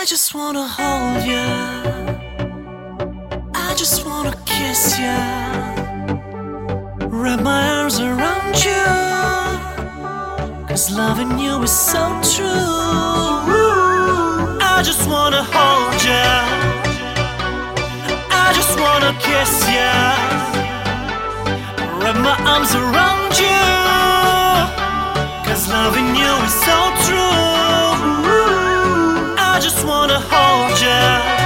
I just wanna hold you, I just wanna kiss you, wrap my arms around you, 'cause loving you is so true. I just wanna hold you, I just wanna kiss you, wrap my arms around you, 'cause loving you is so true. I just wanna hold you.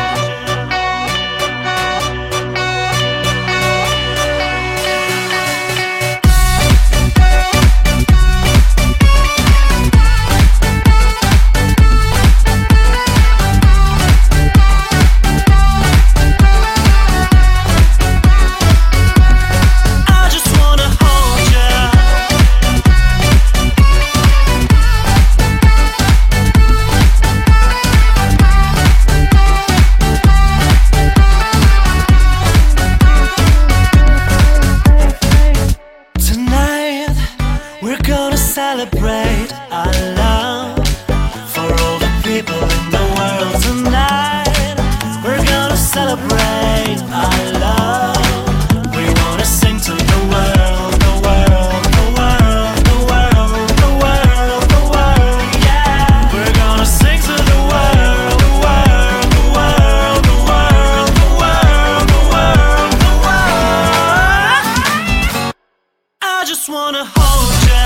Celebrate our love for all the people in the world tonight. We're gonna celebrate our love. We wanna sing to the world, the world, the world, the world, the world, the world, yeah. We're gonna sing to the world, the world, the world, the world, the world, the world, the world. I just wanna hold you,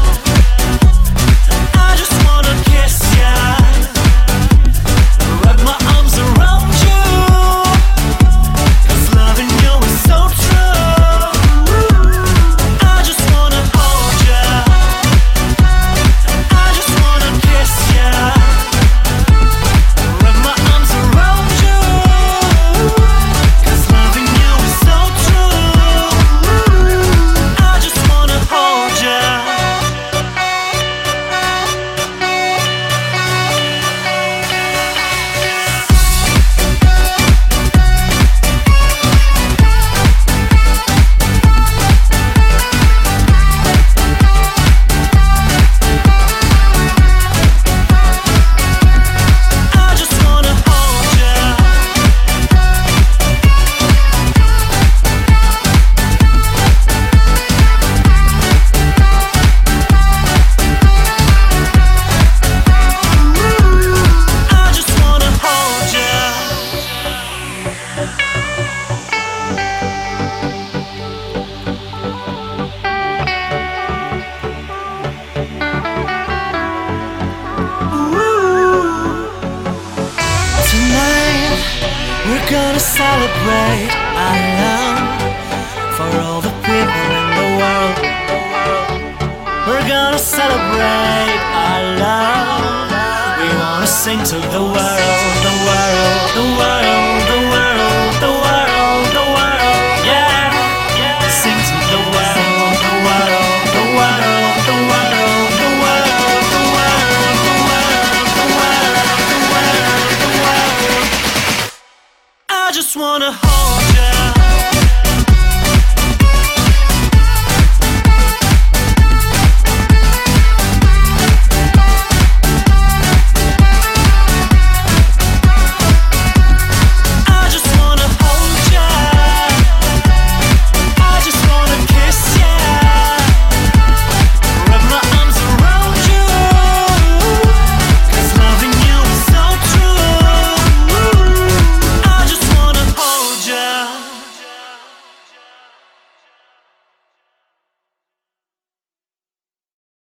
we're gonna celebrate our love for all the people in the world. We're gonna celebrate our love. We wanna sing to the world, the world, the world, the world, the world, the world, yeah, yeah. Sing to the world, the world, the world, the world, the world, the world, the world, the world, the world, the world. I just wanna hold